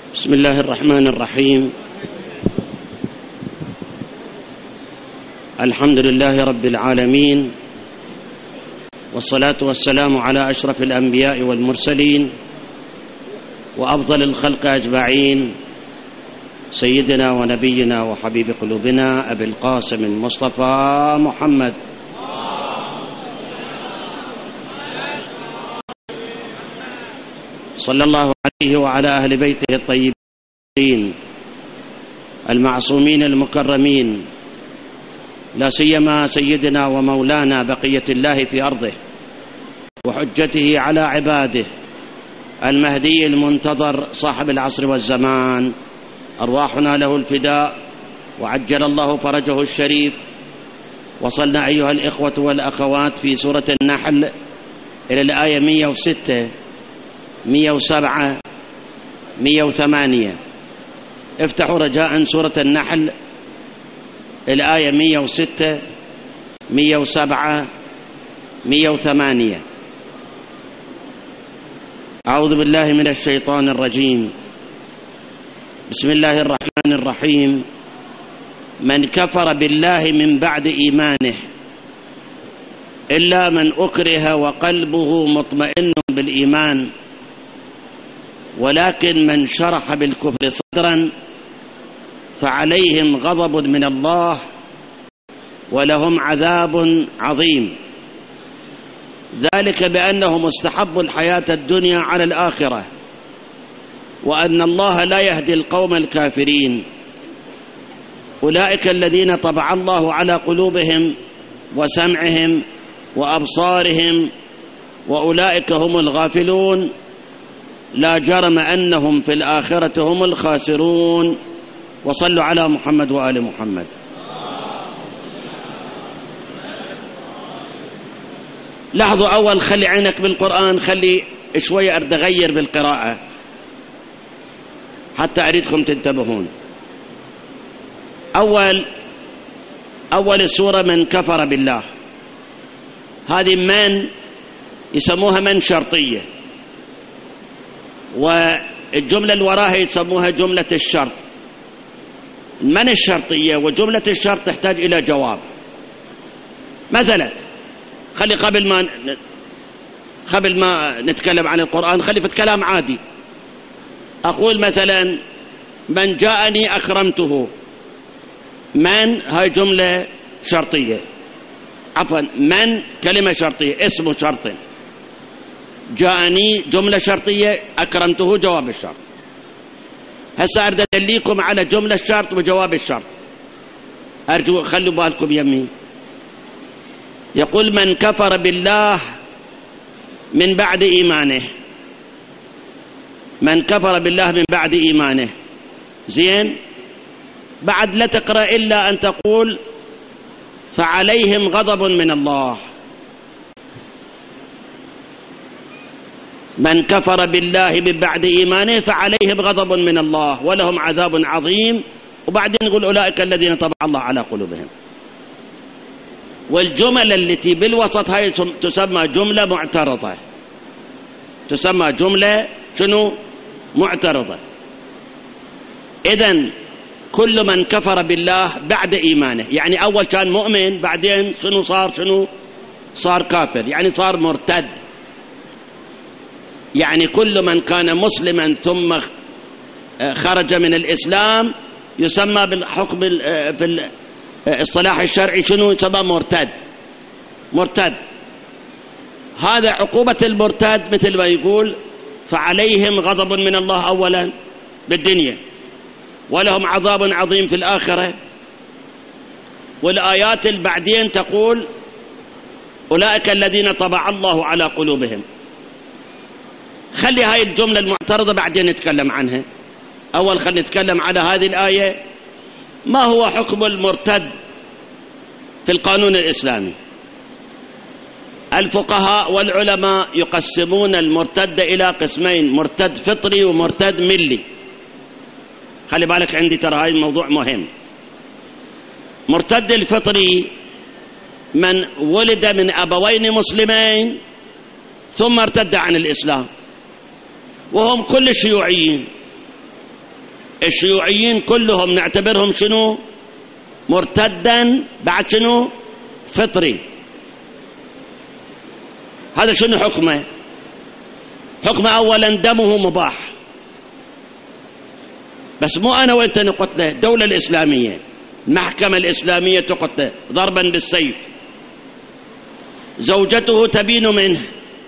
بسم الله الرحمن الرحيم. الحمد لله رب العالمين، والصلاة والسلام على أشرف الأنبياء والمرسلين وأفضل الخلق أجمعين، سيدنا ونبينا وحبيب قلوبنا أبي القاسم المصطفى محمد صلى الله عليه وعلى أهل بيته الطيبين المعصومين المكرمين، لا سيما سيدنا ومولانا بقية الله في أرضه وحجته على عباده المهدي المنتظر صاحب العصر والزمان، أرواحنا له الفداء وعجل الله فرجه الشريف. وصلنا أيها الإخوة والأخوات في سورة النحل إلى الآية 106 107 108. افتحوا رجاء سورة النحل الآية 106 107 108. أعوذ بالله من الشيطان الرجيم. بسم الله الرحمن الرحيم. من كفر بالله من بعد إيمانه إلا من أكره وقلبه مطمئن بالإيمان، ولكن من شرح بالكفر صدرا فعليهم غضب من الله ولهم عذاب عظيم، ذلك بأنهم استحبوا الحياة الدنيا على الآخرة، وأن الله لا يهدي القوم الكافرين. أولئك الذين طبع الله على قلوبهم وسمعهم وأبصارهم، وأولئك هم الغافلون، لا جرم أنهم في الآخرة هم الخاسرون. وصلوا على محمد وآل محمد. لاحظوا أول، خلي عينك بالقرآن، خلي شوية أغير بالقراءة حتى أريدكم تنتبهون. أول السورة من كفر بالله، هذه من يسموها من شرطية، والجملة اللي وراها يسموها جملة الشرط. من الشرطية وجملة الشرط تحتاج إلى جواب. مثلا خلي قبل ما نتكلم عن القرآن خلي في الكلام عادي. أقول مثلا من جاءني أكرمته، من هاي جملة شرطية، عفوا من كلمة شرطية اسم شرط، جاءني جملة شرطية، أكرمته جواب الشرط. هسا أريد أدليكم على جملة الشرط وجواب الشرط، أرجو خلوا بالكم يمي. يقول من كفر بالله من بعد إيمانه، من كفر بالله من بعد إيمانه، زين، بعد لا تقرأ إلا أن تقول فعليهم غضب من الله. من كفر بالله من بعد إيمانه فعليهم غضب من الله ولهم عذاب عظيم. وبعدين نقول أولئك الذين طبع الله على قلوبهم. والجمل التي بالوسط هاي تسمى جملة معترضة، تسمى جملة شنو؟ معترضة. إذن كل من كفر بالله بعد إيمانه، يعني أول كان مؤمن بعدين شنو صار؟ صار كافر، يعني صار مرتد. يعني كل من كان مسلما ثم خرج من الإسلام يسمى بالحكم في الصلاح الشرعي شنو؟ يسمى مرتد. هذا عقوبة المرتد، مثل ما يقول فعليهم غضب من الله أولا بالدنيا ولهم عذاب عظيم في الآخرة. والآيات اللي بعدين تقول أولئك الذين طبع الله على قلوبهم. خلي هاي الجملة المعترضة بعدين نتكلم عنها. أول خلي نتكلم على هذه الآية، ما هو حكم المرتد في القانون الإسلامي؟ الفقهاء والعلماء يقسمون المرتد إلى قسمين، مرتد فطري ومرتد ملي. خلي بالك عندي، ترى هاي الموضوع مهم. مرتد الفطري من ولد من أبوين مسلمين ثم ارتد عن الإسلام، وهم كل الشيوعيين، الشيوعيين كلهم نعتبرهم شنو؟ مرتدا بعد شنو؟ فطري. هذا شنو حكمه؟ حكمه أولا دمه مباح، بس مو أنا وأنت نقتله، الدولة الإسلامية المحكمة الإسلامية تقتله ضربا بالسيف. زوجته تبين منه،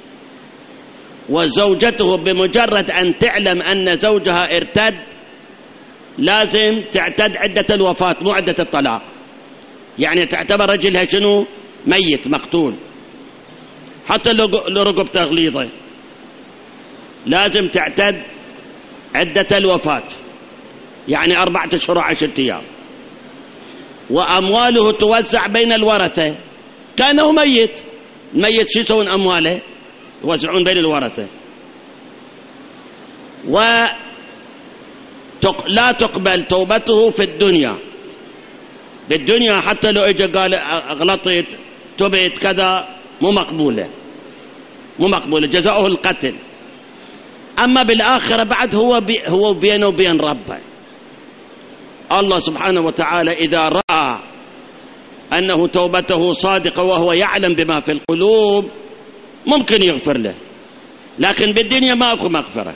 وزوجته بمجرد أن تعلم أن زوجها ارتد لازم تعتد عدة الوفاة مو عدة الطلاق، يعني تعتبر رجلها شنو؟ ميت مقتول، حتى لو رقب تغليظه لازم تعتد عدة الوفاة، يعني 4 أشهر و10 أيام. وأمواله توزع بين الورثة كأنه ميت. الميت شو يسوون أمواله؟ يوزعون بين الورثة. لا تقبل توبته في الدنيا، بالدنيا حتى لو اجى قال غلطت تبت كذا مو مقبولة، مو مقبولة، جزاؤه القتل. أما بالآخرة بعد هو بينه وبين ربه. الله سبحانه وتعالى إذا رأى أنه توبته صادقة وهو يعلم بما في القلوب ممكن يغفر له، لكن بالدنيا ما أكو مغفرة.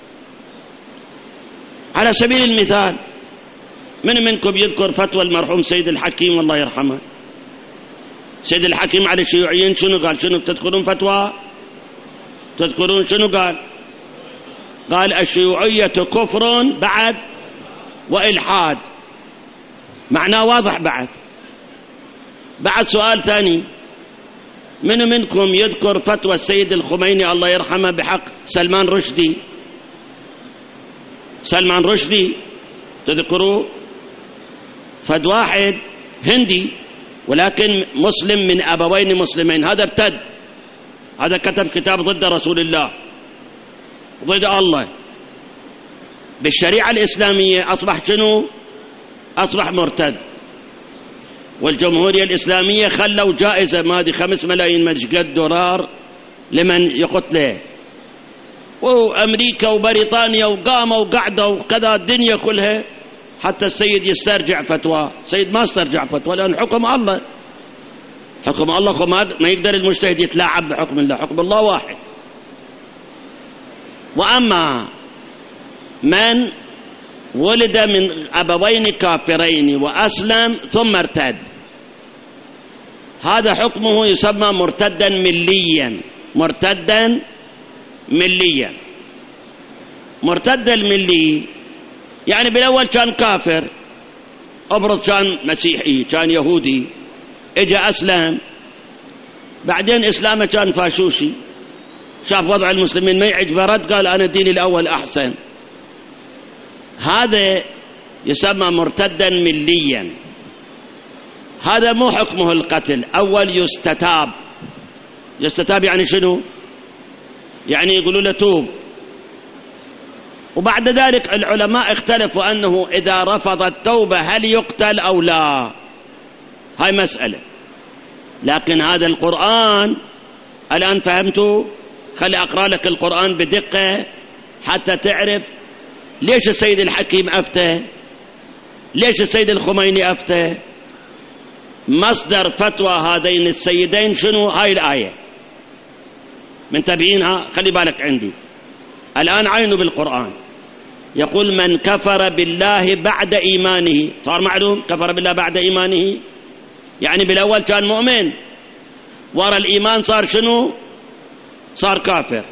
على سبيل المثال، من منكم يذكر فتوى المرحوم سيد الحكيم الله يرحمه؟ سيد الحكيم على الشيوعيين شنو قال؟ شنو تذكرون فتوى؟ تذكرون شنو قال؟ قال الشيوعية كفر بعد وإلحاد. معناه واضح. بعد سؤال ثاني، من منكم يذكر فتوى السيد الخميني الله يرحمه بحق سلمان رشدي؟ سلمان رشدي تذكروه؟ فد واحد هندي ولكن مسلم من أبوين مسلمين، هذا ارتد، هذا كتب كتاب ضد رسول الله ضد الله. بالشريعة الإسلامية أصبح شنو؟ أصبح مرتد. والجمهورية الإسلامية خلوا جائزة ما دي 5 ملايين قد دولار لمن يقتله، وأمريكا وبريطانيا وقاموا وقعدوا وكذا الدنيا كلها حتى السيد يسترجع فتوى. السيد ما استرجع فتوى لأن حكم الله، حكم الله ما يقدر المجتهد يتلاعب بحكم الله، حكم الله واحد. وأما من ولد من أبوين كافرين وأسلم ثم ارتد، هذا حكمه يسمى مرتدا مليا. مرتدا مليا. مرتد الملي يعني بالأول كان كافر، أبرز كان مسيحي، كان يهودي، اجى أسلم، بعدين إسلامه كان فاشوشي، شاف وضع المسلمين ما يعجبه رد قال أنا ديني الأول أحسن. هذا يسمى مرتدا مليا. هذا مو حكمه القتل. أول يستتاب. يستتاب يعني شنو؟ يعني يقولوا له توب. وبعد ذلك العلماء اختلفوا أنه إذا رفض التوبة هل يقتل أو لا، هاي مسألة. لكن هذا القرآن الآن فهمتوا؟ خلي أقرأ لك القرآن بدقة حتى تعرف ليش السيد الحكيم أفتى، ليش السيد الخميني أفتى. مصدر فتوى هذين السيدين شنو؟ هاي الآية منتبهينها؟ خلي بالك عندي الآن عينوا بالقرآن. يقول من كفر بالله بعد إيمانه، صار معلوم كفر بالله بعد إيمانه يعني بالأول كان مؤمن، ورا الإيمان صار شنو؟ صار كافر.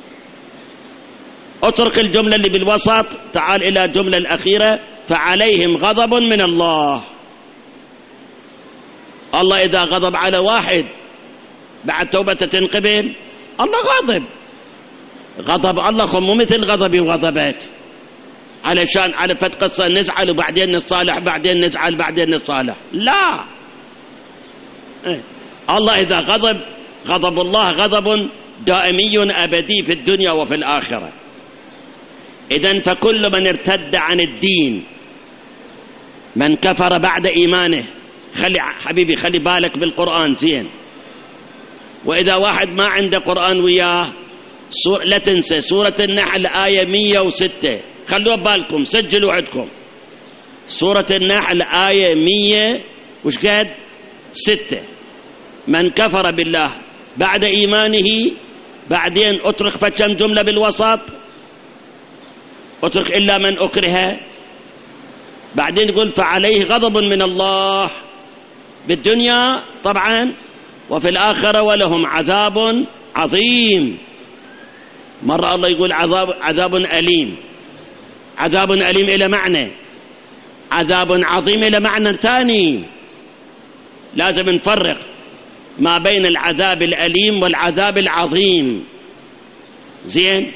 اترك الجملة اللي بالوسط، تعال إلى الجملة الأخيرة، فعليهم غضب من الله. الله إذا غضب على واحد بعد توبته تنقبل؟ الله غاضب. غضب الله مو مثل غضبي وغضبك، علشان على فت قصة نزعل وبعدين نتصالح، بعدين نزعل بعدين نتصالح، لا. الله إذا غضب، غضب الله غضب دائمي أبدي في الدنيا وفي الآخرة. إذن فكل من ارتد عن الدين، من كفر بعد إيمانه، خلي حبيبي خلي بالك بالقرآن زين. وإذا واحد ما عنده قرآن وياه لا تنسى سورة النحل آية 106 خلوها ببالكم، سجلوا عندكم. سورة النحل آية 100 وش قد 6. من كفر بالله بعد إيمانه، بعدين أترك فكم جملة بالوسط، أترك إلا من أكره، بعدين يقول فعليه غضب من الله بالدنيا طبعا وفي الآخرة ولهم عذاب عظيم. مرة الله يقول عذاب أليم، عذاب أليم إلى معنى، عذاب عظيم إلى معنى ثاني. لازم نفرق ما بين العذاب الأليم والعذاب العظيم. زين،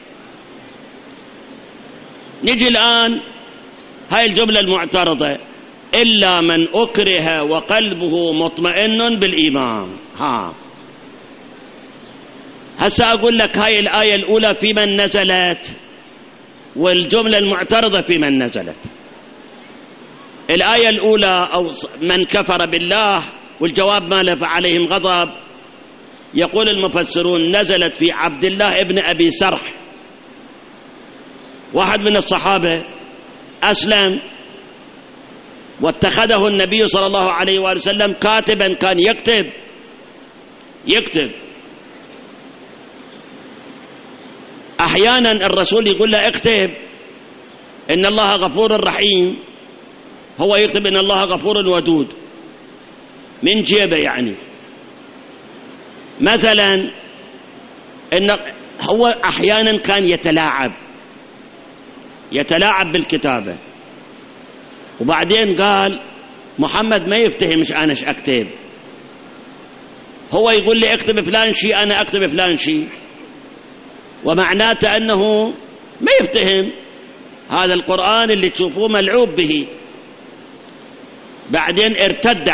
نجي الآن هاي الجملة المعترضة، إلا من أكره وقلبه مطمئن بالإيمان. هسا أقول لك هاي الآية الأولى في من نزلت، والجملة المعترضة في من نزلت. الآية الأولى أو من كفر بالله والجواب ما له فعليهم غضب، يقول المفسرون نزلت في عبد الله ابن أبي سرح، واحد من الصحابة أسلم واتخذه النبي صلى الله عليه وآله وسلم كاتبا، كان يكتب. أحيانا الرسول يقول له اكتب إن الله غفور رحيم، هو يكتب إن الله غفور ودود من جيبه. يعني مثلا إن هو أحيانا كان يتلاعب بالكتابة، وبعدين قال محمد ما يفتهمش أنا ايش أكتب، هو يقول لي اكتب فلان شيء أنا أكتب فلان شيء، ومعناته أنه ما يفتهم هذا القرآن اللي تشوفوه ملعوب به. بعدين ارتد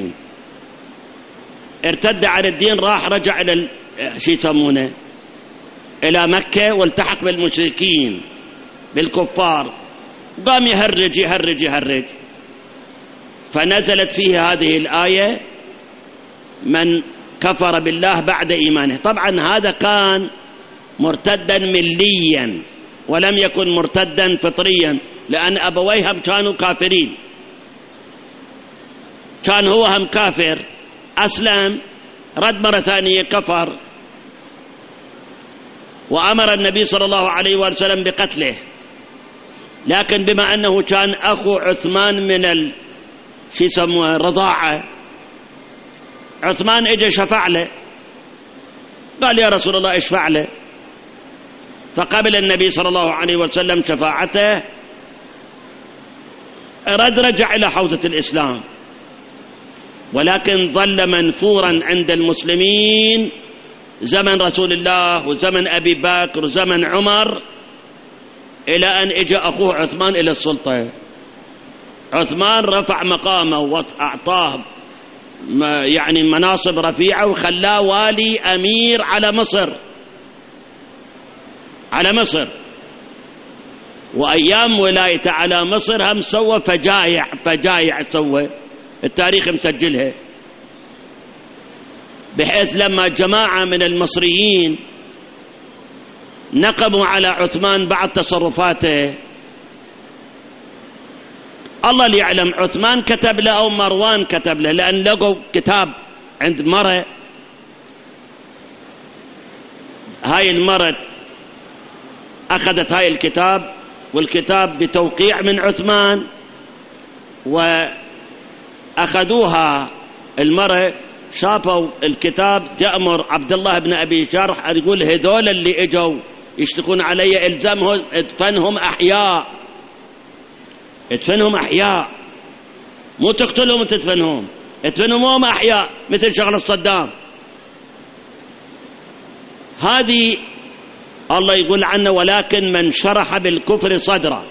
عن الدين، راح رجع إلى شو يسمونه إلى مكة والتحق بالمشركين بالكفار، قام يهرج. فنزلت فيه هذه الآية من كفر بالله بعد إيمانه. طبعا هذا كان مرتدا مليا ولم يكن مرتدا فطريا، لأن أبويه هم كانوا كافرين، كان هو هم كافر، أسلم رد مرة ثانية كفر، وأمر النبي صلى الله عليه وسلم بقتله. لكن بما أنه كان أخو عثمان من شو يسموه رضاعة، عثمان اجى شفع له، قال يا رسول الله اشفع له، فقبل النبي صلى الله عليه وسلم شفاعته، رجع إلى حوزة الإسلام، ولكن ظل منفورا عند المسلمين زمن رسول الله وزمن أبي بكر وزمن عمر، إلى أن اجى أخوه عثمان إلى السلطة. عثمان رفع مقامه وأعطاه يعني مناصب رفيعة، وخلاه والي أمير على مصر. وأيام ولايته على مصر هم سوى فجايع سوى، التاريخ مسجلها، بحيث لما جماعة من المصريين نقموا على عثمان بعد تصرفاته، الله اللي يعلم عثمان كتب له أو مروان كتب له، لأن لقوا كتاب عند مرة، هاي المرة أخذت هاي الكتاب، والكتاب بتوقيع من عثمان، وأخذوها المرة شافوا الكتاب، تأمر عبد الله بن أبي جرح أن يقول هذول اللي اجوا يشتكون علي الزمهم ادفنهم أحياء، مو تقتلهم وتدفنهم، ادفنهم أحياء مثل شغل الصدام. هذه الله يقول عنه ولكن من شرح بالكفر صدره.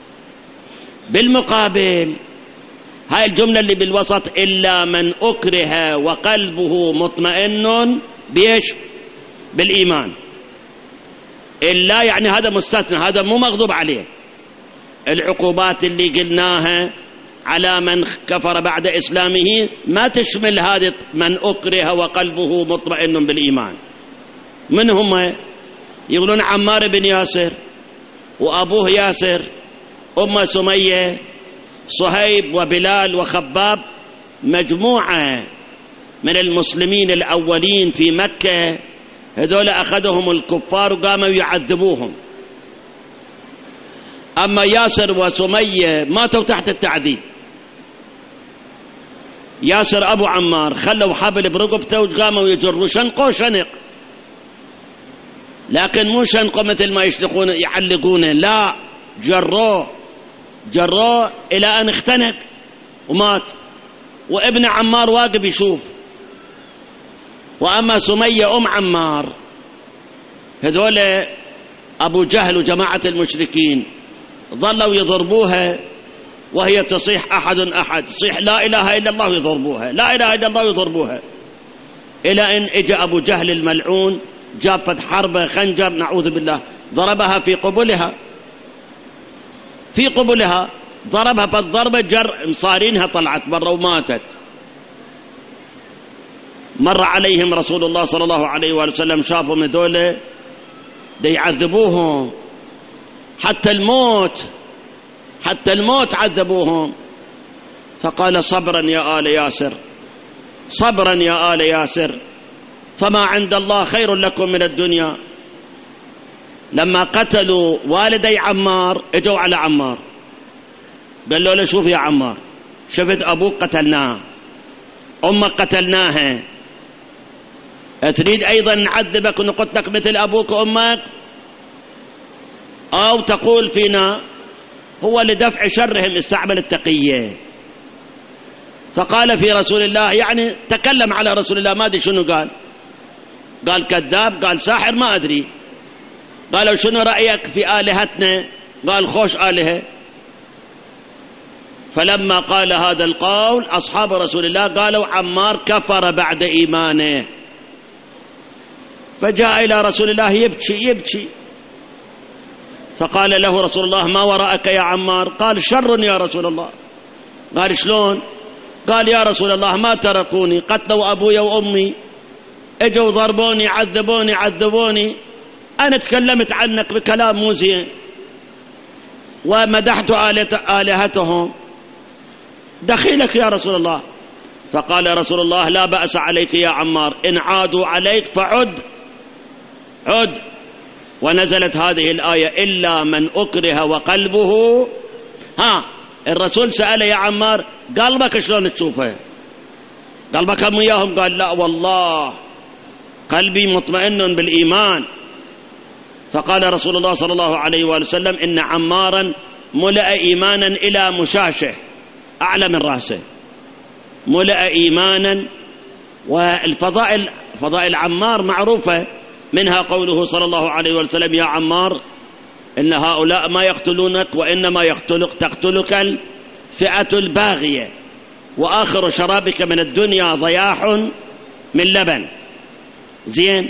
بالمقابل هاي الجملة اللي بالوسط إلا من أكره وقلبه مطمئن بيش بالإيمان، إلا يعني هذا مستثنى، هذا مو مغضوب عليه. العقوبات اللي قلناها على من كفر بعد إسلامه ما تشمل هذه من أكره وقلبه مطمئن بالإيمان. من هم؟ يقولون عمار بن ياسر، وأبوه ياسر، أمه سمية، صهيب وبلال وخباب، مجموعة من المسلمين الأولين في مكة. هذول أخذهم الكفار وقاموا يعذبوهم. أما ياسر وسمية ماتوا تحت التعذيب. ياسر أبو عمار خلوا حبل برقبته وقاموا يجروا، شنقوا شنق، لكن مو شنقوا مثل ما يشلقون يعلقونه، لا، جروه إلى أن اختنق ومات، وابن عمار واقف يشوف. وأما سمية أم عمار، هذول أبو جهل وجماعة المشركين ظلوا يضربوها وهي تصيح أحد، تصيح لا إله إلا الله يضربوها، لا إله إلا الله يضربوها، إلى أن إجا أبو جهل الملعون جاب حربة خنجر نعوذ بالله، ضربها في قبلها ضربها فالضربة جر مصارينها طلعت برا وماتت. مر عليهم رسول الله صلى الله عليه وآله وسلم، شافهم هذول دي يعذبوهم حتى الموت عذبوهم، فقال صبرا يا آل ياسر، صبرا يا آل ياسر، فما عند الله خير لكم من الدنيا. لما قتلوا والدي عمار اجوا على عمار قالوا له شوف يا عمار، شفت أبوك قتلناه، أمك قتلناها، تريد أيضا نعذبك ونقتلك مثل أبوك وأمك، أو تقول فينا هو لدفع شرهم استعمل التقية. فقال في رسول الله، يعني تكلم على رسول الله، ما أدري شنو قال كذاب، قال ساحر، ما أدري. قالوا شنو رأيك في آلهتنا؟ قال خوش آلهة. فلما قال هذا القول أصحاب رسول الله قالوا عمار كفر بعد إيمانه. فجاء إلى رسول الله يبكي، فقال له رسول الله ما وراءك يا عمار؟ قال شر يا رسول الله. قال شلون؟ قال يا رسول الله ما تركوني، قتلوا أبوي وأمي، اجوا ضربوني عذبوني، أنا تكلمت عنك بكلام مو زين ومدحت آلهتهم، دخيلك يا رسول الله. فقال رسول الله لا بأس عليك يا عمار، إن عادوا عليك فعد. ونزلت هذه الآية إلا من أكره وقلبه. الرسول سأله يا عمار قلبك شلون تشوفه؟ قلبك هم وياهم؟ قال لا والله قلبي مطمئن بالإيمان. فقال رسول الله صلى الله عليه وآله وسلم إن عمارا ملأ إيمانا إلى مشاشه أعلى من رأسه، ملأ إيمانا. والفضائل فضائل عمار معروفة، منها قوله صلى الله عليه وسلم يا عمار إن هؤلاء ما يقتلونك وإنما تقتلك الفئة الباغية، وآخر شرابك من الدنيا ضياح من لبن. زين،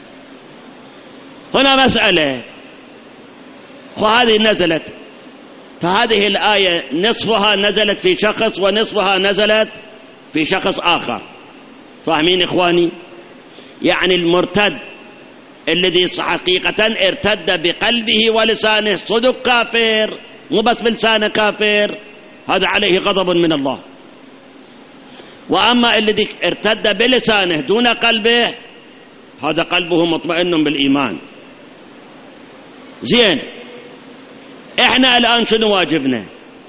هنا مسألة، وهذه نزلت، فهذه الآية نصفها نزلت في شخص ونصفها نزلت في شخص آخر. فاهمين إخواني؟ يعني المرتد الذي حقيقة ارتد بقلبه ولسانه صدق كافر، مو بس بلسانه كافر، هذا عليه غضب من الله. وأما الذي ارتد بلسانه دون قلبه هذا قلبه مطمئن بالإيمان. زين، احنا الآن شنو واجبنا؟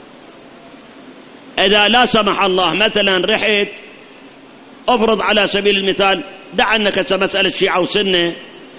إذا لا سمح الله مثلا رحت، افرض على سبيل المثال، دع أنك مسألة شيعة وسنة،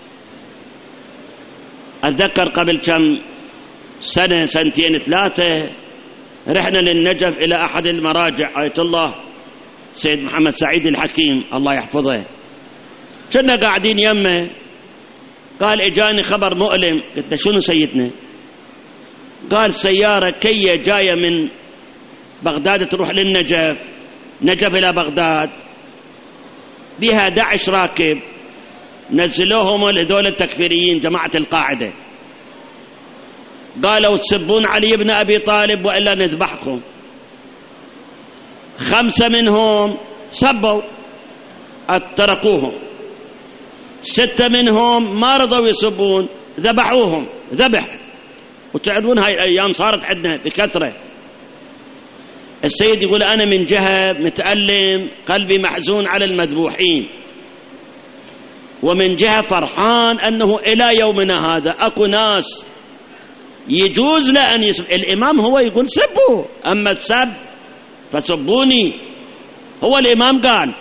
أتذكر قبل كم سنة سنتين ثلاثة رحنا للنجف إلى أحد المراجع آية الله سيد محمد سعيد الحكيم الله يحفظه، كنا قاعدين يمه، قال إجاني خبر مؤلم. قلت له شنو سيدنا؟ قال سيارة كية جاية من بغداد تروح للنجف، نجف إلى بغداد، بها 11 راكب، نزلوهم هذول التكفيريين جماعة القاعدة، قالوا تسبون علي بن أبي طالب وإلا نذبحكم. 5 منهم سبوا تركوهم، 6 منهم ما رضوا يسبون ذبحوهم ذبح، وتعرفون هاي الأيام صارت عندنا بكثرة. السيد يقول أنا من جهة متألم، قلبي محزون على المذبوحين، ومن جهة فرحان أنه إلى يومنا هذا أكو ناس يجوز له أن يسب. الإمام هو يقول سبوا، أما السب فسبوني، هو الإمام قال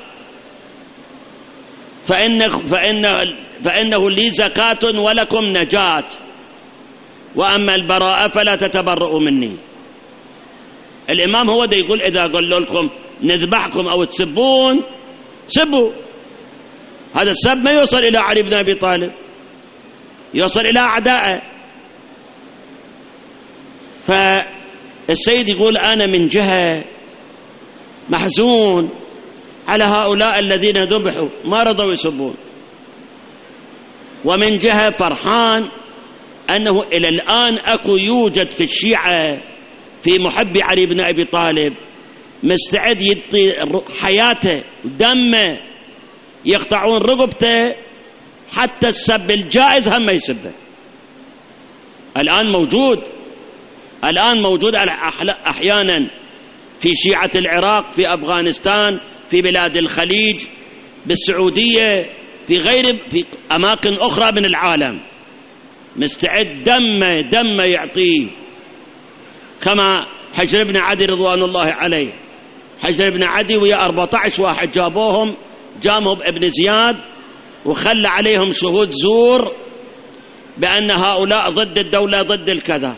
فإنه لي زكاة ولكم نجاة، وأما البراءة فلا تتبرؤوا مني. الإمام هو ده يقول إذا قالوا لكم نذبحكم أو تسبون سبوا. هذا السب ما يوصل إلى علي بن أبي طالب، يوصل إلى أعدائه. فالسيد يقول أنا من جهة محزون على هؤلاء الذين ذبحوا ما رضوا يسبون، ومن جهة فرحان أنه إلى الآن أكو يوجد في الشيعة في محبي علي بن أبي طالب مستعد يعطي حياته ودمه، يقطعون رقبته، حتى السب الجائز هم ما يسبه. الآن موجود أحيانا في شيعة العراق، في أفغانستان، في بلاد الخليج، بالسعودية، في أماكن أخرى من العالم، مستعد دمه يعطيه، كما حجر بن عدي رضوان الله عليه. حجر بن عدي ويا 14 واحد جامهم ابن زياد وخلى عليهم شهود زور بأن هؤلاء ضد الدولة ضد الكذا.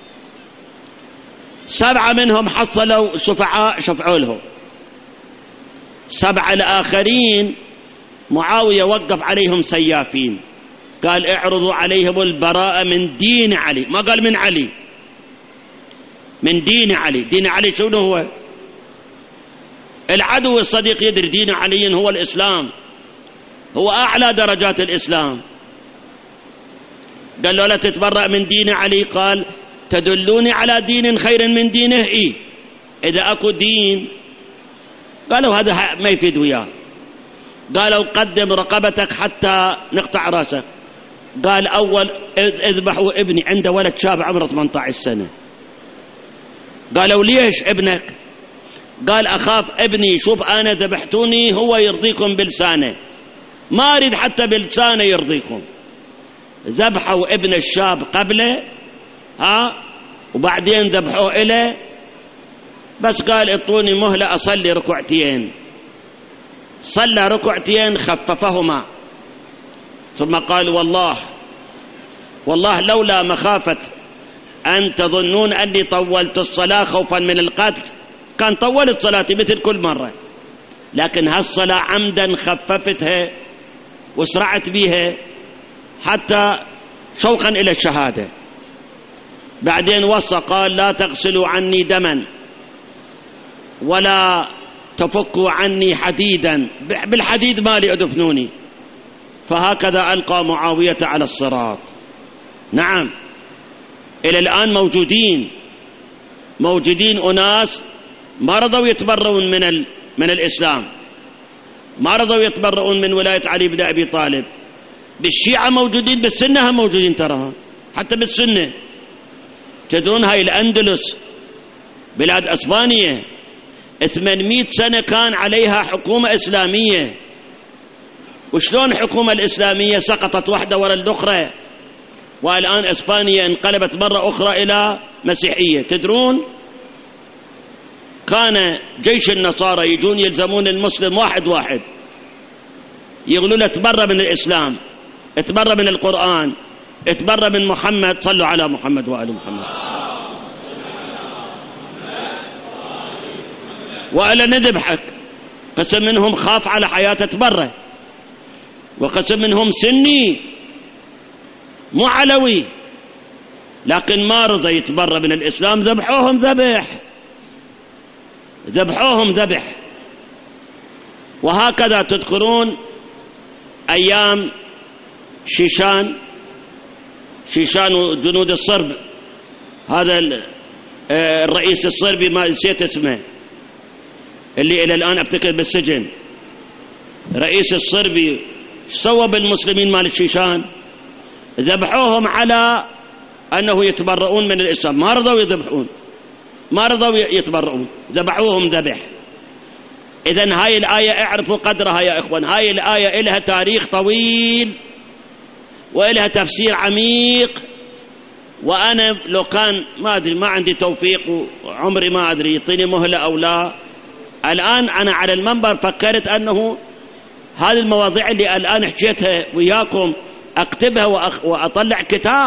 7 منهم حصلوا شفعوا لهم، 7 الآخرين معاوية وقف عليهم سيافين، قال اعرضوا عليهم البراءة من دين علي، ما قال من علي، من دين علي. دين علي شنو هو؟ العدو الصديق يدري دين علي هو الإسلام، هو أعلى درجات الإسلام. قال له لا تتبرأ من دين علي، قال تدلوني على دين خير من دينه. إذا أكو دين، قالوا هذا ما يفيد وياه. قالوا قدم رقبتك حتى نقطع راسك. قال أول اذبحوا ابني، عنده ولد شاب عمره 18 سنة. قالوا ليش ابنك؟ قال أخاف ابني شوف أنا ذبحتوني هو يرضيكم بلسانه، ما أريد حتى بلسانه يرضيكم. ذبحوا ابن الشاب قبله وبعدين ذبحوه إليه، بس قال اعطوني مهلة أصلي ركعتين. صلى ركعتين خففهما، ثم قال والله لولا مخافة أن تظنون أني طولت الصلاة خوفا من القتل كان طولت صلاتي مثل كل مرة، لكن هالصلاة عمدا خففتها واسرعت بها حتى شوقا إلى الشهادة. بعدين وصى قال لا تغسلوا عني دما ولا تفكوا عني حديدا، بالحديد مالي أدفنوني. فهكذا ألقى معاوية على الصراط. نعم، إلى الآن موجودين أناس ما رضوا يتبرؤون من الإسلام، ما رضوا يتبرؤون من ولاية علي بن أبي طالب. بالشيعة موجودين، بالسنة هم موجودين تراها، حتى بالسنة. تدرون هاي الأندلس بلاد أسبانيا 800 سنة كان عليها حكومة إسلامية، وشلون الحكومة الإسلامية سقطت واحدة وراء الأخرى، والآن إسبانيا انقلبت مرة أخرى إلى مسيحية. تدرون كان جيش النصارى يجون يلزمون المسلم واحد يقولون له اتبرى من الإسلام، اتبرى من القرآن، اتبرى من محمد، صلوا على محمد وآل محمد، وألا نذبحك. قسم منهم خاف على حياته تبرى، وقسم منهم سني مو علوي لكن ما رضى يتبرى من الإسلام، ذبحوهم ذبح. وهكذا تذكرون أيام شيشان وجنود الصرب، هذا الرئيس الصربي ما نسيت اسمه، اللي إلى الآن أفتكر بالسجن. رئيس الصربي سوى بالمسلمين مال الشيشان، ذبحوهم على أنه يتبرؤون من الإسلام، ما رضوا يذبحون، ما رضوا يتبرؤون، ذبحوهم ذبح. إذن هاي الآية اعرفوا قدرها يا إخوان، هاي الآية إلها تاريخ طويل وإلها تفسير عميق. وأنا لو كان ما أدري، ما عندي توفيق وعمري ما أدري يعطيني مهلة أو لا، الآن أنا على المنبر فكرت أنه هذه المواضيع اللي الآن حكيتها وياكم أكتبها وأطلع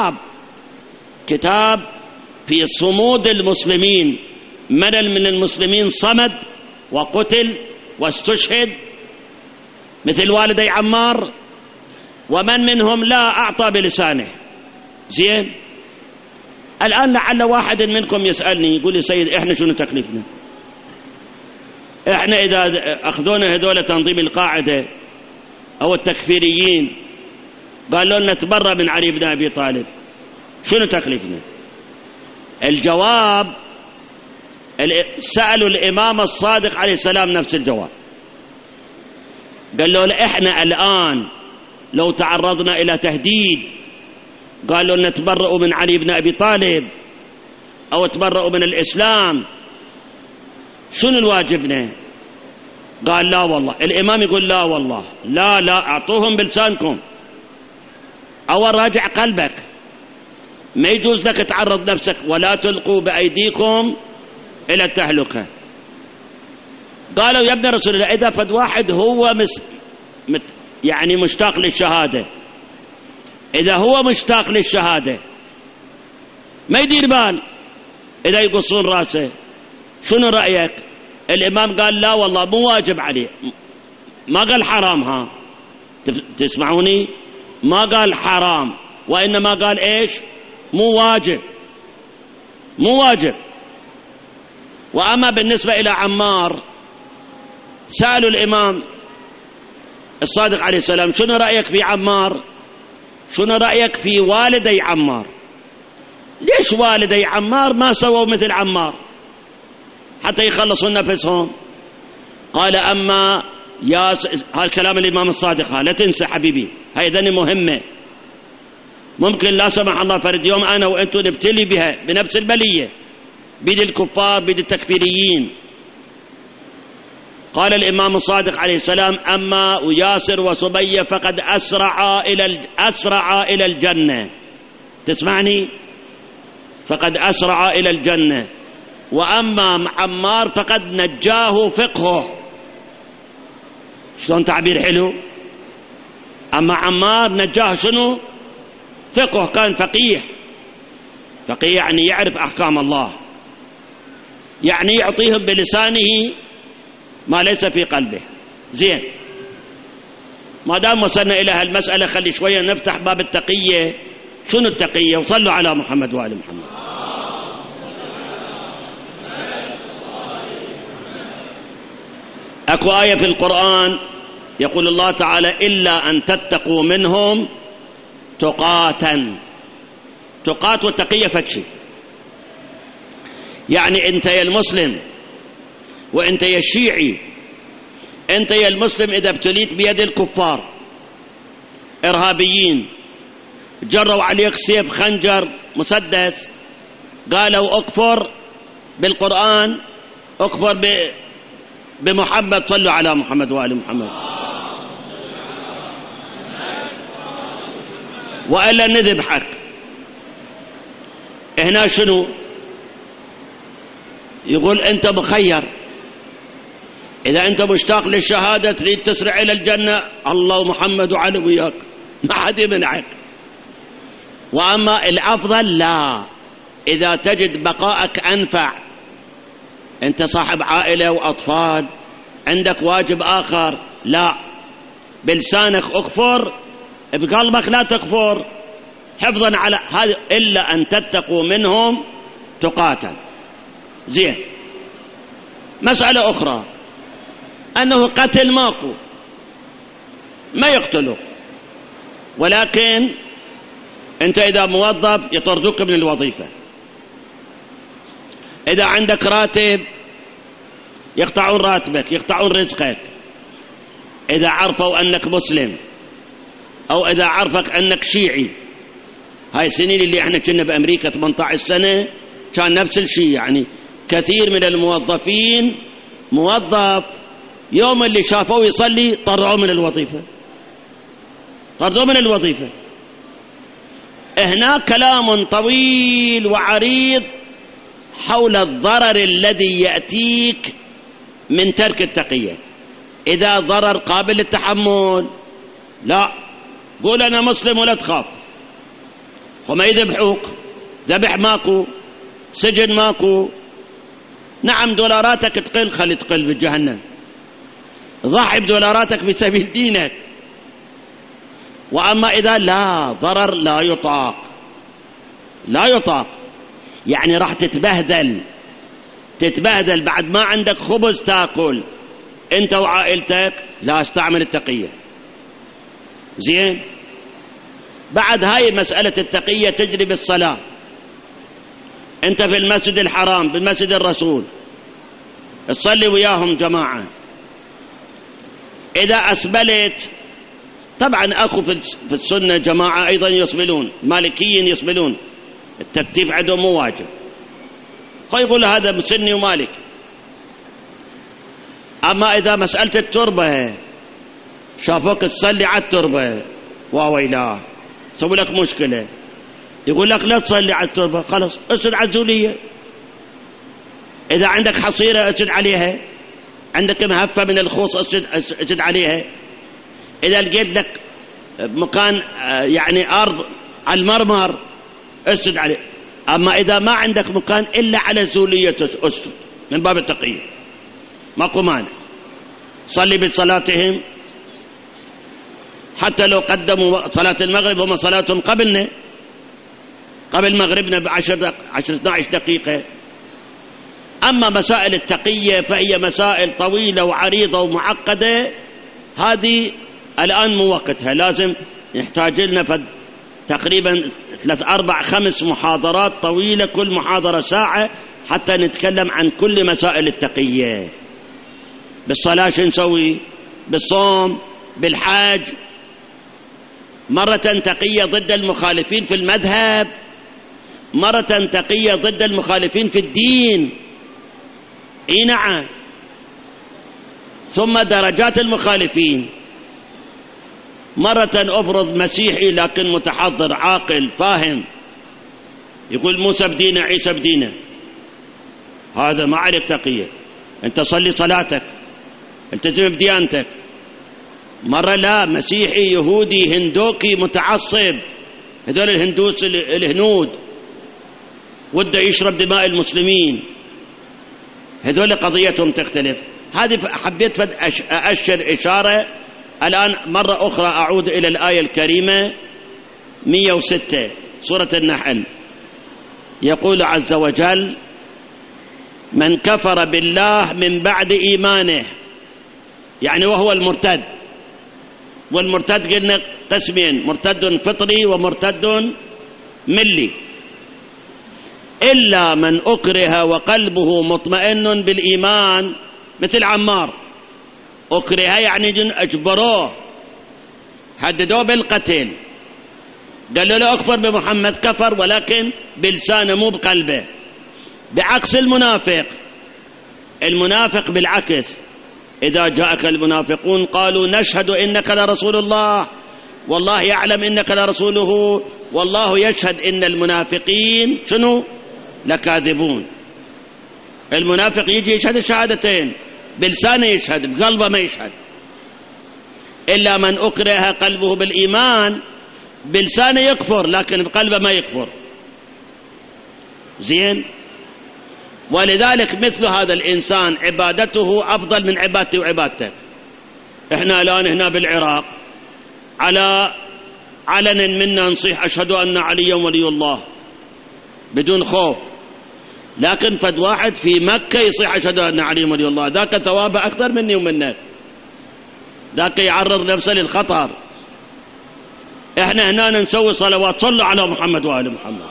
كتاب في صمود المسلمين، من المسلمين صمد وقتل واستشهد مثل والدي عمار، ومن منهم لا أعطى بلسانه. زين، الآن لعل واحد منكم يسألني يقول لي سيد إحنا شنو تكليفنا؟ إحنا إذا أخذونا هذول تنظيم القاعدة أو التكفيريين قالوا لنا نتبرأ من علي بن أبي طالب، شنو تكليفنا؟ الجواب، سألوا الإمام الصادق عليه السلام نفس الجواب، قالوا له إحنا الآن لو تعرضنا إلى تهديد قالوا نتبرأ من علي بن أبي طالب أو تبرأوا من الإسلام، شنو الواجبنا؟ قال لا والله. الإمام يقول لا والله، لا أعطوهم بلسانكم، أو راجع قلبك، ما يجوز لك تعرض نفسك، ولا تلقوا بأيديكم إلى التهلكة. قالوا يا ابن رسول الله إذا فد واحد هو يعني مشتاق للشهادة، إذا هو مشتاق للشهادة ما يدير بال إذا يقصون راسه، شنو رأيك؟ الإمام قال لا والله مو واجب عليه، ما قال حرام، ها تسمعوني، ما قال حرام، وإنما قال إيش؟ مو واجب. وأما بالنسبة إلى عمار سألوا الإمام الصادق عليه السلام شنو رأيك في عمار؟ شنو رأيك في والدي عمار؟ ليش والدي عمار ما سووا مثل عمار حتى يخلصوا نفسهم؟ قال أما يا هالكلام الإمام الصادق، لا تنسى حبيبي، هاي ذني مهمة، ممكن لا سمح الله فرد يوم أنا وأنتم نبتلي بها بنفس البلية، بيد الكفار بيد التكفيريين. قال الإمام الصادق عليه السلام أما وياسر وسبية فقد أسرعا إلى الجنة، تسمعني؟ فقد أسرعا إلى الجنة. وأما عمار فقد نجاه فقهه. شلون تعبير حلو؟ أما عمار نجاه شنو؟ فقه، كان فقيه يعني يعرف أحكام الله، يعني يعطيهم بلسانه ما ليس في قلبه. زين، ما دام وصلنا إلى هالمسألة خلي شوية نفتح باب التقية. شنو التقية؟ وصلوا على محمد وآل محمد. أكو آية في القرآن يقول الله تعالى إلا أن تتقوا منهم تقاتا. تقات والتقية فكشي، يعني أنت يا المسلم وأنت يا الشيعي، أنت يا المسلم إذا ابتليت بيد الكفار إرهابيين جروا عليك سيف خنجر مسدس، قالوا أكفر بالقرآن، أكفر بمحمد، صلوا على محمد وآل محمد، وإلا نذبحك. هنا شنو يقول؟ أنت مخير، إذا أنت مشتاق للشهادة تريد تسرع إلى الجنة، الله ومحمد وعلي وياك، ما حد يمنعك. وأما الأفضل لا، إذا تجد بقاءك أنفع، أنت صاحب عائلة وأطفال، عندك واجب آخر، لا، بلسانك أكفر، بقلبك لا تكفر، حفظا على هذا، إلا أن تتقوا منهم تقاتا. زين، مسألة أخرى أنه قتل ماكو، ما يقتله، ولكن أنت إذا موظف يطردوك من الوظيفة، إذا عندك راتب يقطعون راتبك، يقطعون رزقك، إذا عرفوا أنك مسلم أو إذا عرفك أنك شيعي هاي السنين اللي احنا كنا بأمريكا 18 سنة كان نفس الشيء. يعني كثير من الموظفين موظف يوم اللي شافوه يصلي طردوه من الوظيفة. هناك كلام طويل وعريض حول الضرر الذي يأتيك من ترك التقية. إذا ضرر قابل للتحمل لا، قول أنا مسلم ولا تخاف. وما يذبحوك، ذبح ماكو، سجن ماكو. نعم دولاراتك تقل، خلي تقل بالجهنم، ضحي بدولاراتك في سبيل دينك. وأما إذا لا ضرر لا يطاق، يعني راح تتبهدل بعد ما عندك خبز تاكل انت وعائلتك، لا استعمل التقية. زين، بعد هاي مسألة التقية تجري بالصلاة. انت في المسجد الحرام بالمسجد الرسول تصلي وياهم جماعة، إذا أسبلت طبعا أخو في السنة جماعة أيضا يصبلون، مالكيين يصبلون، الترتيب عندهم مو واجب. يقول هذا سني ومالك. أما إذا مسألة التربة شافوك تصلي على التربة وويلاه سوي لك مشكلة، يقول لك لا تصلي على التربة، خلاص اسجد على الزولية. إذا عندك حصيرة اسجد عليها، عندك مهفة من الخوص اسجد عليها. إذا لقيت لك مكان يعني أرض على المرمر اسجد عليه. أما إذا ما عندك مكان إلا على الزولية اسجد من باب التقية، ماكو مانع. صلي بصلاتهم، حتى لو قدموا صلاة المغرب هم صلاة قبل مغربنا ب10-12 دقيقة. أما مسائل التقية فهي مسائل طويلة وعريضة ومعقدة، هذه الآن مو وقتها، لازم يحتاج لنا تقريبا 3-4-5 محاضرات طويلة، كل محاضرة ساعة، حتى نتكلم عن كل مسائل التقية. بالصلاة شو نسوي، بالصوم، بالحج. مرة تقية ضد المخالفين في المذهب، مرة تقية ضد المخالفين في الدين. اي نعم. ثم درجات المخالفين، مرة أفرض مسيحي لكن متحضر عاقل فاهم يقول موسى بدينه عيسى بدينه، هذا ما عليك تقية، انت صلي صلاتك التزم بديانتك. مرة لا، مسيحي يهودي هندوكي متعصب، هذول الهندوس الهنود وده يشرب دماء المسلمين، هذول قضيتهم تختلف. هذه حبيت أشر إشارة. الآن مرة أخرى أعود إلى الآية الكريمة 106 سورة النحل، يقول عز وجل: من كفر بالله من بعد إيمانه، يعني وهو المرتد. والمرتد قلنا قسمين، مرتد فطري ومرتد ملي. إلا من أكره وقلبه مطمئن بالإيمان، مثل عمار، أكره يعني أجبروه، هددوه بالقتل، قالوا له أكفر بمحمد، كفر ولكن بلسانه مو بقلبه. بعكس المنافق بالعكس، إذا جاءك المنافقون قالوا نشهد إنك لرسول الله والله يعلم إنك لرسوله والله يشهد إن المنافقين شنو لكاذبون. المنافق يجي يشهد الشهادتين، بلسانه يشهد بقلبه ما يشهد. إلا من أكره قلبه بالإيمان، بلسانه يكفر لكن بقلبه ما يكفر. زين. ولذلك مثل هذا الإنسان عبادته أفضل من عبادتي وعبادتك. إحنا الآن هنا بالعراق على علن منا نصيح أشهد أن عليا ولي الله بدون خوف، لكن فد واحد في مكة يصيح أشهد أن عليا ولي الله، ذاك ثوابه أكثر مني ومنك، ذاك يعرض نفسه للخطر. إحنا هنا نسوي صلوات، صلوا على محمد وآل محمد.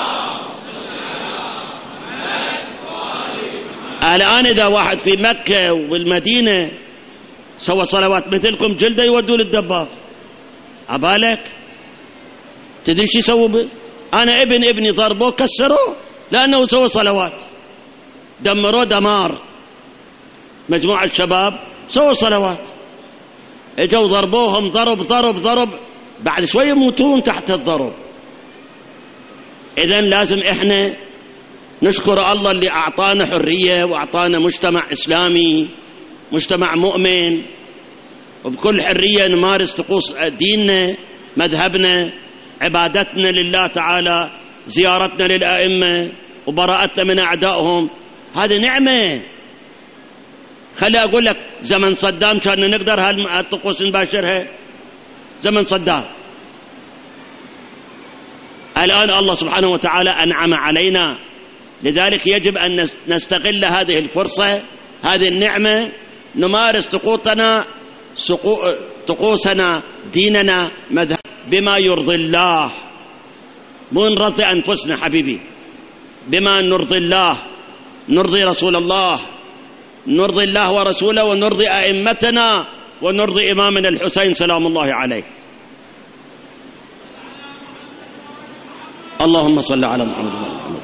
الآن إذا واحد في مكة والمدينة سوى صلوات مثلكم جلده يودوا للدباغ، عبالك تدري شو يسووا به؟ أنا ابني ضربوه كسروه لأنه سوى صلوات، دمروه دمار، مجموعة الشباب سووا صلوات، اجوا ضربوهم ضرب بعد شوي يموتون تحت الضرب. إذن لازم إحنا نشكر الله اللي أعطانا حرية وأعطانا مجتمع إسلامي، مجتمع مؤمن، وبكل حرية نمارس طقوس ديننا، مذهبنا، عبادتنا لله تعالى، زيارتنا للأئمة وبراءتنا من أعدائهم. هذه نعمة. خلي أقول لك زمن صدام كان نقدر هالطقوس نباشرها، زمن صدام. الآن الله سبحانه وتعالى أنعم علينا، لذلك يجب أن نستغل هذه الفرصة، هذه النعمة، نمارس طقوسنا ديننا مذهب بما يرضي الله، مو نرضي أنفسنا حبيبي، بما نرضي الله، نرضي رسول الله، نرضي الله ورسوله، ونرضي أئمتنا، ونرضي إمامنا الحسين سلام الله عليه. اللهم صل على محمد وعلى محمد.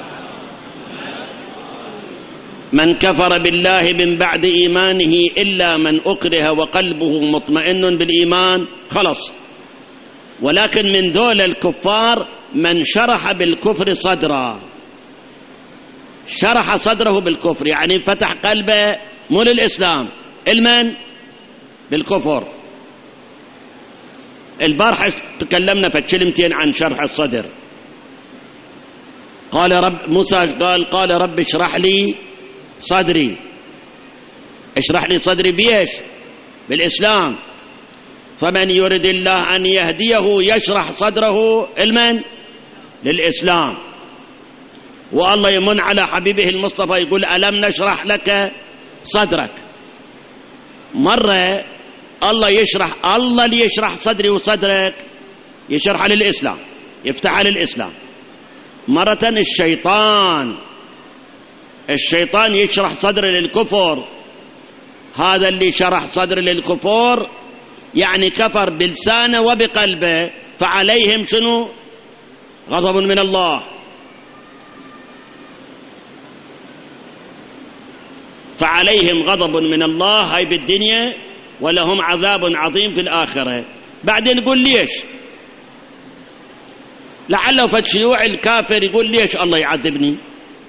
من كفر بالله من بعد إيمانه إلا من أكره وقلبه مطمئن بالإيمان، خلص. ولكن من ذول الكفار من شرح بالكفر صدره، شرح صدره بالكفر، يعني فتح قلبه مو للإسلام، المن بالكفر. البارحة تكلمنا في كلمتين عن شرح الصدر. قال رب موسى قال رب اشرح لي صدري. اشرح لي صدري بيش؟ بالإسلام. فمن يرد الله أن يهديه يشرح صدره المن للإسلام. والله يمن على حبيبه المصطفى يقول ألم نشرح لك صدرك. مرة الله اللي يشرح صدري وصدرك يشرح للإسلام، يفتح للإسلام. مرة الشيطان يشرح صدر للكفر. هذا اللي شرح صدر للكفر يعني كفر بلسانه وبقلبه، فعليهم شنو؟ غضب من الله. فعليهم غضب من الله هاي بالدنيا، ولهم عذاب عظيم في الآخرة. بعدين يقول ليش؟ لعله فد شيوع الكافر يقول ليش الله يعذبني؟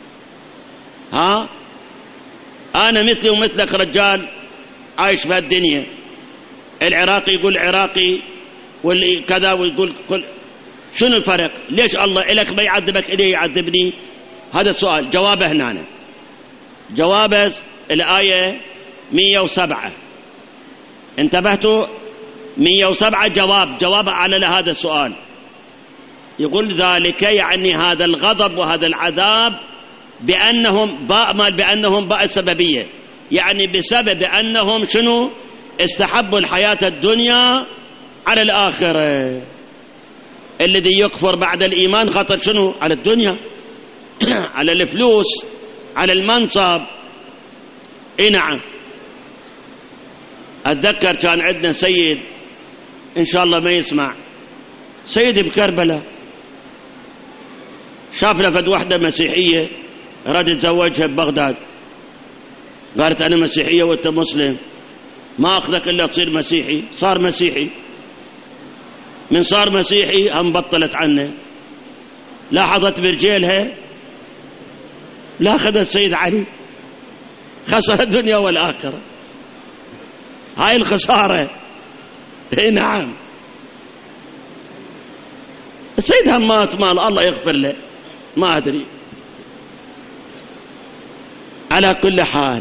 أنا مثلي ومثلك رجال عايش بهالدنيا. العراقي يقول عراقي، واللي كذا ويقول كل. شنو الفرق؟ ليش الله إلك ما يعذبك إليه يعذبني؟ هذا السؤال. جوابه هنا، جواب الآية 107. انتبهتوا؟ 107 جواب على هذا السؤال. يقول ذلك يعني هذا الغضب وهذا العذاب بأنهم باء السببية، يعني بسبب أنهم شنو؟ استحبوا الحياة الدنيا على الآخرة. الذي يكفر بعد الإيمان خطر شنو؟ على الدنيا، على الفلوس، على المنصب. نعم. أتذكر كان عندنا سيد، إن شاء الله ما يسمع، سيد بكربلاء، شاف لفد واحدة مسيحية راد يتزوجها ببغداد. قالت أنا مسيحية وأنت مسلم، ما أخذك إلا تصير مسيحي. صار مسيحي. من صار مسيحي هم بطلت عنه. لاحظت برجيلها، لا أخذ السيد علي، خسر الدنيا والآخرة. هاي الخسارة. نعم. السيد هم مات، مال الله يغفر له، ما أدري. على كل حال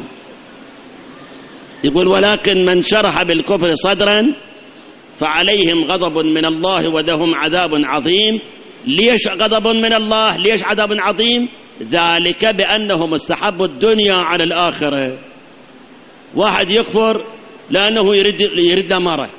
يقول ولكن من شرح بالكفر صدرا فعليهم غضب من الله ولهم عذاب عظيم. ليش غضب من الله؟ ليش عذاب عظيم؟ ذلك بأنهم استحبوا الدنيا على الآخرة. واحد يكفر لأنه يريد له مرة،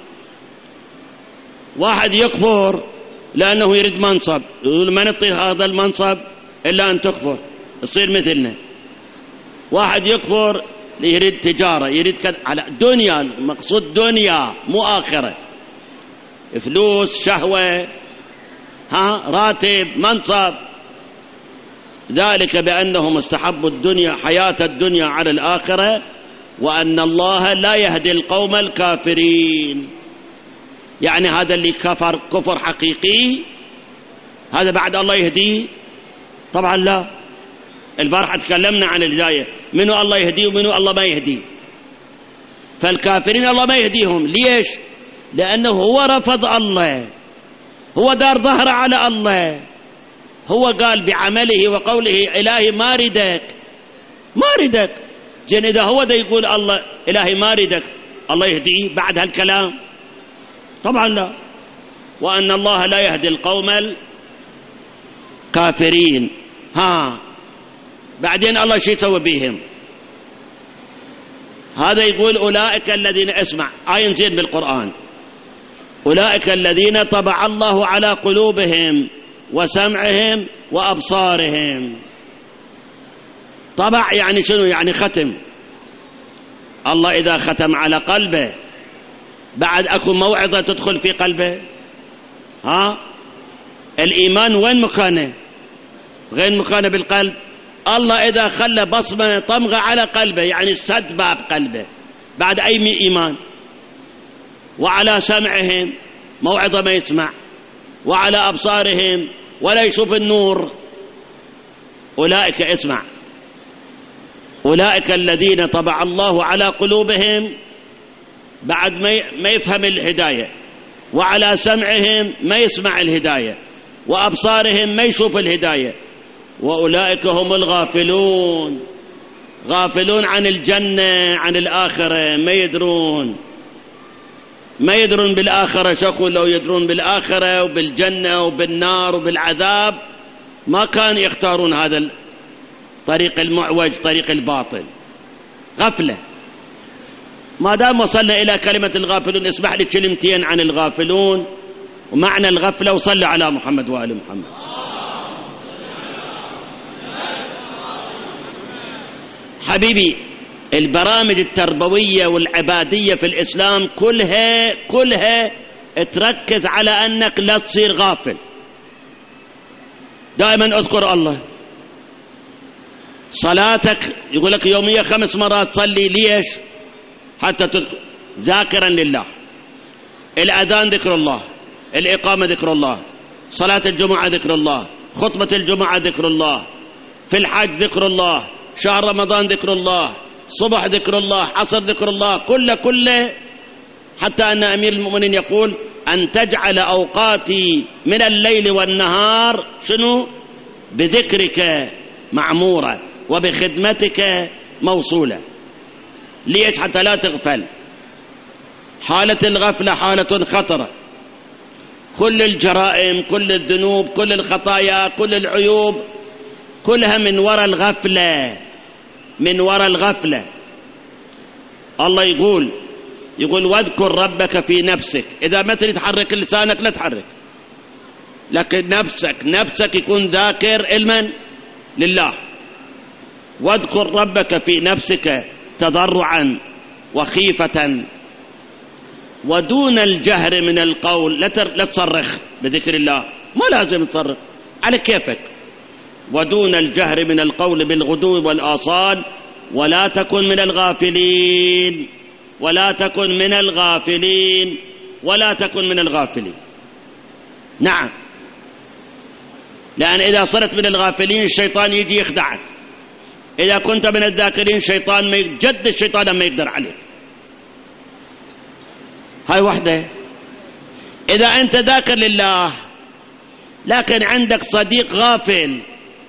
واحد يكفر لأنه يريد منصب، يقول ما نعطي هذا المنصب إلا أن تكفر تصير مثلنا. واحد يكفر يريد تجارة، يريد كذا، على دنيا، المقصود دنيا مو آخرة، فلوس، شهوة. راتب، منصب. ذلك بأنهم استحبوا الدنيا، حياة الدنيا على الآخرة، وأن الله لا يهدي القوم الكافرين. يعني هذا اللي كفر حقيقي، هذا بعد الله يهديه؟ طبعا لا. البارحة تكلمنا عن الهداية، منو الله يهديه ومنو الله ما يهديه. فالكافرين الله ما يهديهم. ليش؟ لأنه هو رفض الله، هو دار ظهره على الله، هو قال بعمله وقوله إلهي ما ردك. زين إذا هو دا يقول الله إلهي ما ردك، الله يهديه بعد هالكلام؟ طبعا لا. وأن الله لا يهدي القوم الكافرين. بعدين الله شو يسوي بهم؟ هذا يقول أولئك الذين، اسمع آية زين بالقرآن، أولئك الذين طبع الله على قلوبهم وسمعهم وأبصارهم. طبع يعني شنو؟ يعني ختم. الله إذا ختم على قلبه بعد أكو موعظة تدخل في قلبه؟ الإيمان وين مكانه؟ غير مكانه بالقلب. الله إذا خلى بصمة طمغة على قلبه يعني سد باب قلبه، بعد أي إيمان. وعلى سمعهم موعظة ما يسمع، وعلى أبصارهم ولا يشوف النور. أولئك، اسمع، أولئك الذين طبع الله على قلوبهم، بعد ما يفهم الهداية، وعلى سمعهم ما يسمع الهداية، وأبصارهم ما يشوف الهداية. وأولئك هم الغافلون، غافلون عن الجنة، عن الآخرة، ما يدرون بالآخرة. شكوا لو يدرون بالآخرة وبالجنة وبالنار وبالعذاب ما كان يختارون هذا الطريق المعوج، طريق الباطل. غفلة. ما دام وصلنا إلى كلمة الغافلون، اسمح لي كلمتين عن الغافلون ومعنى الغفلة، وصلوا على محمد وآل محمد. حبيبي، البرامج التربوية والعبادية في الإسلام كلها تركز على أنك لا تصير غافل. دائما اذكر الله. صلاتك يقول لك يوميا 5 مرات صلي. ليش؟ حتى ذاكرا لله. الأذان ذكر الله، الإقامة ذكر الله، صلاة الجمعة ذكر الله، خطبة الجمعة ذكر الله، في الحج ذكر الله، شهر رمضان ذكر الله، صبح ذكر الله، عصر ذكر الله، كله. حتى أن أمير المؤمنين يقول أن تجعل أوقاتي من الليل والنهار شنو؟ بذكرك معمورة وبخدمتك موصولة. ليش؟ حتى لا تغفل. حالة الغفلة حالة خطرة. كل الجرائم، كل الذنوب، كل الخطايا، كل العيوب، كلها من وراء الغفلة، من وراء الغفلة. الله يقول واذكر ربك في نفسك. إذا ما تريد تحرك لسانك لا تحرك، لكن نفسك يكون ذاكر علما لله. واذكر ربك في نفسك تضرعا وخيفة ودون الجهر من القول. لا تصرخ بذكر الله، ما لازم تصرخ، على كيفك. ودون الجهر من القول بالغدو والآصال ولا تكن من الغافلين، ولا تكن من الغافلين، ولا تكن من الغافلين. نعم، لأن إذا صرت من الغافلين الشيطان يجي يخدعك. إذا كنت من الذاكرين الشيطان الشيطان ما يقدر عليك. هاي وحدة. إذا أنت ذاكر لله لكن عندك صديق غافل،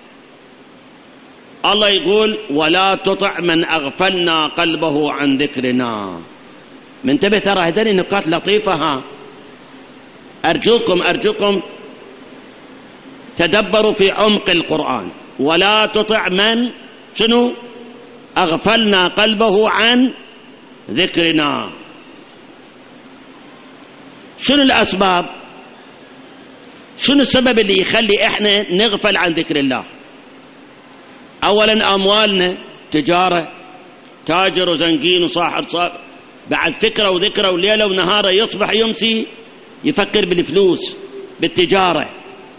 الله يقول ولا تطع من أغفلنا قلبه عن ذكرنا. منتبه، ترى هذه نقاط لطيفة. أرجوكم تدبروا في عمق القرآن. ولا تطع من شنو؟ أغفلنا قلبه عن ذكرنا. شنو الأسباب؟ شنو السبب اللي يخلي إحنا نغفل عن ذكر الله؟ أولا أموالنا، تجارة، تاجر وزنقين وصاحب بعد فكرة وذكرة وليلة ونهارة، يصبح يمسي يفكر بالفلوس، بالتجارة،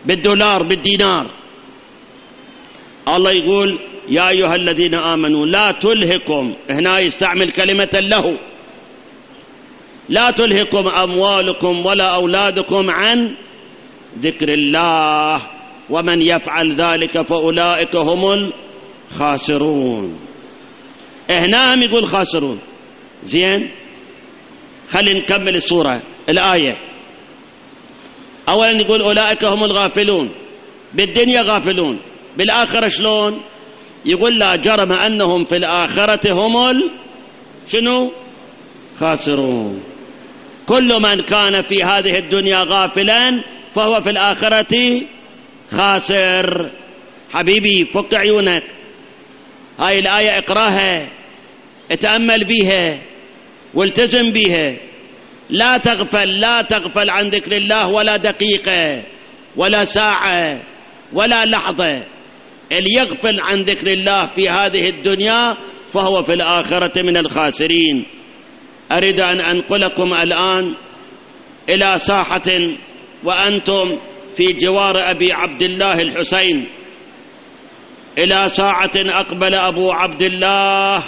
بالدولار بالدينار. الله يقول يا أيها الذين آمنوا لا تلهكم، هنا يستعمل كلمة له، لا تلهكم أموالكم ولا أولادكم عن ذكر الله ومن يفعل ذلك فأولئك هم الخاسرون. هنا هم يقول خاسرون. زين، خلينا نكمل السورة الآية. أولا يقول أولئك هم الغافلون، بالدنيا غافلون، بالآخرة شلون؟ يقول لا جرم أنهم في الآخرة هم شنو؟ خاسرون. كل من كان في هذه الدنيا غافلا فهو في الآخرة خاسر. حبيبي فك عيونك، هاي الآية اقراها، اتأمل بيها والتزم بيها. لا تغفل عن ذكر الله ولا دقيقة ولا ساعة ولا لحظة. اللي يغفل عن ذكر الله في هذه الدنيا فهو في الآخرة من الخاسرين. أريد أن أنقلكم الآن إلى ساحة وأنتم في جوار أبي عبد الله الحسين، إلى ساعة أقبل أبو عبد الله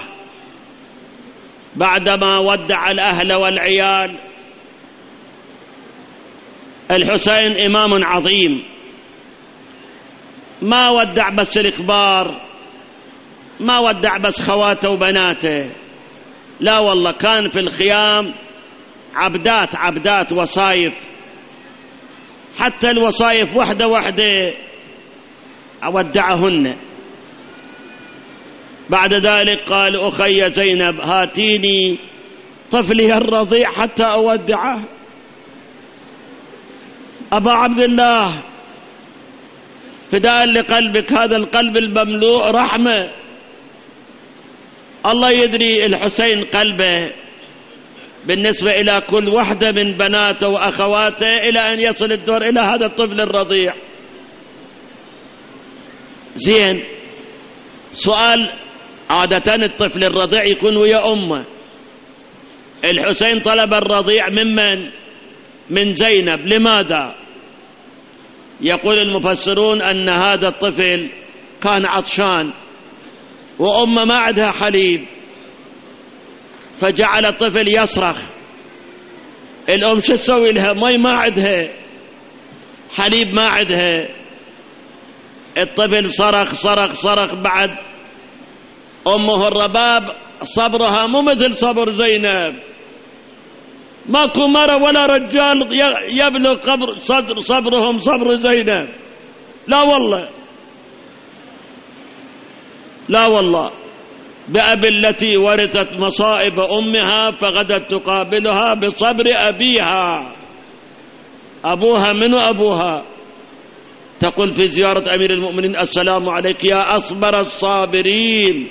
بعدما ودع الأهل والعيال. الحسين إمام عظيم، ما ودع بس الكبار، ما ودع بس خواته وبناته، لا والله كان في الخيام عبدات وصايف، حتى الوصايف وحدة ودعهن. بعد ذلك قال أخي زينب هاتيني طفلي الرضيع حتى أودعه. أبا عبد الله فداء لقلبك، هذا القلب المملوء رحمة. الله يدري الحسين قلبه بالنسبة إلى كل واحدة من بناته وأخواته إلى أن يصل الدور إلى هذا الطفل الرضيع. زين، سؤال، عادة الطفل الرضيع يكون ويا أمه. الحسين طلب الرضيع من زينب، لماذا؟ يقول المفسرون أن هذا الطفل كان عطشان وأمه ما عندها حليب، فجعل الطفل يصرخ. الأم شو تسوي لها؟ مي ما عندها، حليب ما عندها. الطفل صرخ بعد أمه الرباب صبرها مو مثل صبر زينب. ماكو مرة ولا رجال يبلغ صبرهم صبر زينب. لا والله بأبي التي ورثت مصائب أمها فغدت تقابلها بصبر أبيها. أبوها منو أبوها؟ تقول في زيارة أمير المؤمنين السلام عليك يا أصبر الصابرين.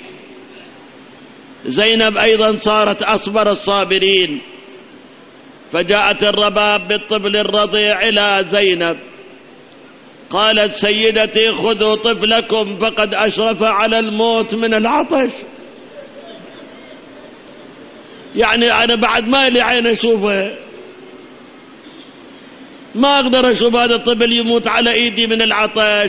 زينب أيضا صارت أصبر الصابرين، فجاءت الرباب بالطفل الرضيع إلى زينب، قالت سيدتي خذوا طفلكم فقد أشرف على الموت من العطش. يعني أنا بعد ما لي عين أشوفه، ما أقدر أشوف هذا الطفل يموت على إيدي من العطش.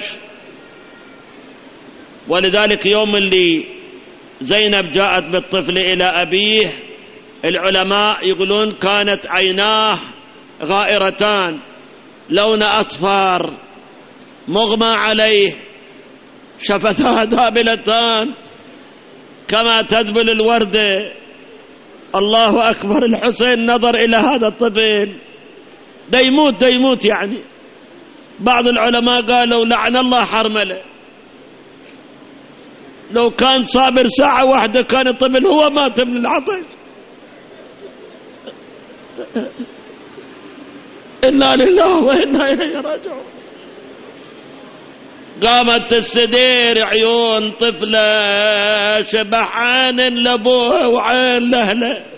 ولذلك يوم اللي زينب جاءت بالطفل إلى أبيه، العلماء يقولون كانت عيناه غائرتان، لون أصفر، مغمى عليه، شفتاه ذابلتان كما تذبل الوردة. الله أكبر. الحسين نظر إلى هذا الطفل دا يموت يعني. بعض العلماء قالوا لعن الله حرمله، لو كان صابر ساعة واحدة كان الطفل هو مات من العطش. إنا لله وإنا إليه راجعون. قامت تستدير عيون طفلة شبحان لابوه وعين لأهله.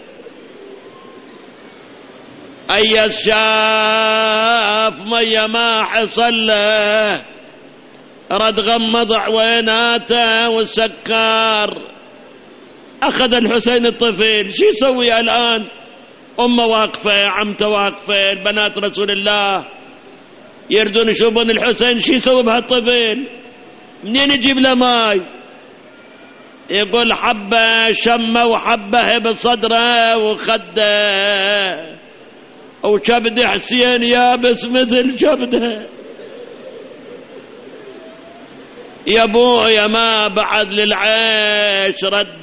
أي شاف مية ما حصل له، رد غمض عويناته والسكار. أخذ الحسين الطفل، شو يسوي الآن؟ أمه واقفة، عمته واقفة، بنات رسول الله يردون يشوفون الحسين شو يسوي بهالطفل، منين يجيب له ماي؟ يقول حبة شمه وحبه بصدره وخده، وكبد حسين يابس مثل كبده. يا ابويا ما بعد للعيش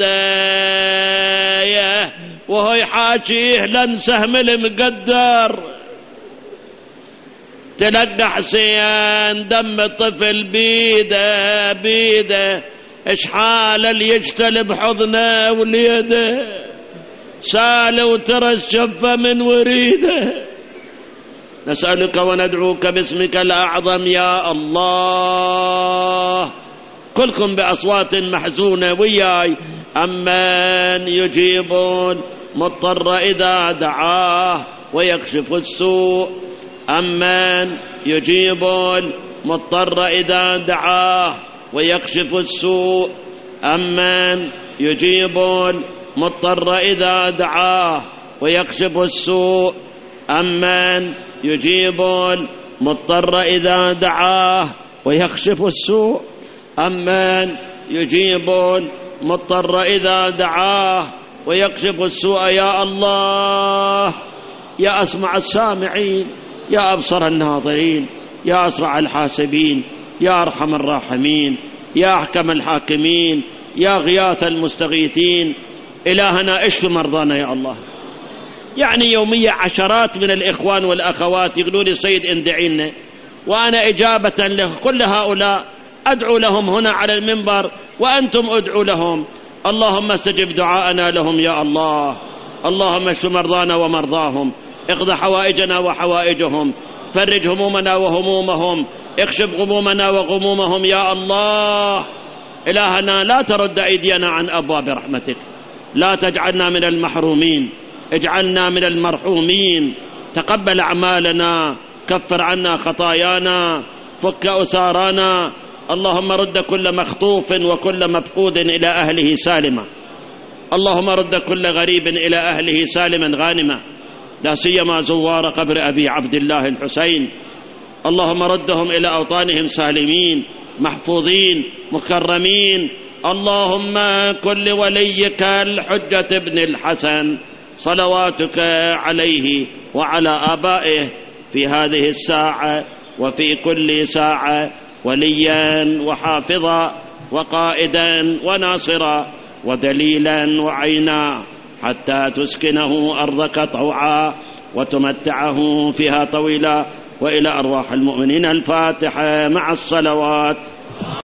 رده، وهو يحاكيه لنسهم المقدر. تلقى حسين دم الطفل بيده بيده، اشحال اللي يجتل بحضنه وليده، سال وترس شفه من وريده. نسألك وندعوك باسمك الأعظم يا الله، كلكم بأصوات محزونة وياي. أمن يجيب المضطر إذا دعاه ويكشف السوء، أمن يجيب المضطر إذا دعاه ويكشف السوء، أمن يجيب المضطر إذا دعاه ويكشف السوء، أمن يجيب المضطر إذا دعاه ويكشف السوء، أمن يجيب المضطر إذا دعاه ويكشف السوء. يا الله، يا أسمع السامعين، يا أبصر الناظرين، يا أسرع الحاسبين، يا أرحم الراحمين، يا أحكم الحاكمين، يا غياث المستغيثين. إلهنا اشف مرضانا يا الله. يعني يوميا عشرات من الإخوان والأخوات يقولون لي سيد اندعي لنا، وأنا إجابة لكل هؤلاء أدعو لهم هنا على المنبر، وأنتم ادعوا لهم. اللهم استجب دعاءنا لهم يا الله. اللهم اشف مرضانا ومرضاهم، اقض حوائجنا وحوائجهم، فرج همومنا وهمومهم، اكشف غمومنا وغمومهم يا الله. إلهنا لا ترد أيدينا عن أبواب رحمتك، لا تجعلنا من المحرومين، اجعلنا من المرحومين. تقبل أعمالنا، كفر عنا خطايانا، فك أسارانا. اللهم رد كل مخطوف وكل مفقود إلى أهله سالما، اللهم رد كل غريب إلى أهله سالما غانما، لا سيما زوار قبر أبي عبد الله الحسين. اللهم ردهم إلى أوطانهم سالمين محفوظين مكرمين. اللهم كن لوليك الحجة ابن الحسن صلواتك عليه وعلى آبائه في هذه الساعة وفي كل ساعة وليا وحافظا وقائدا وناصرا ودليلا وعينا، حتى تسكنه أرضك طوعا وتمتعه فيها طويلا. وإلى أرواح المؤمنين الفاتحة مع الصلوات.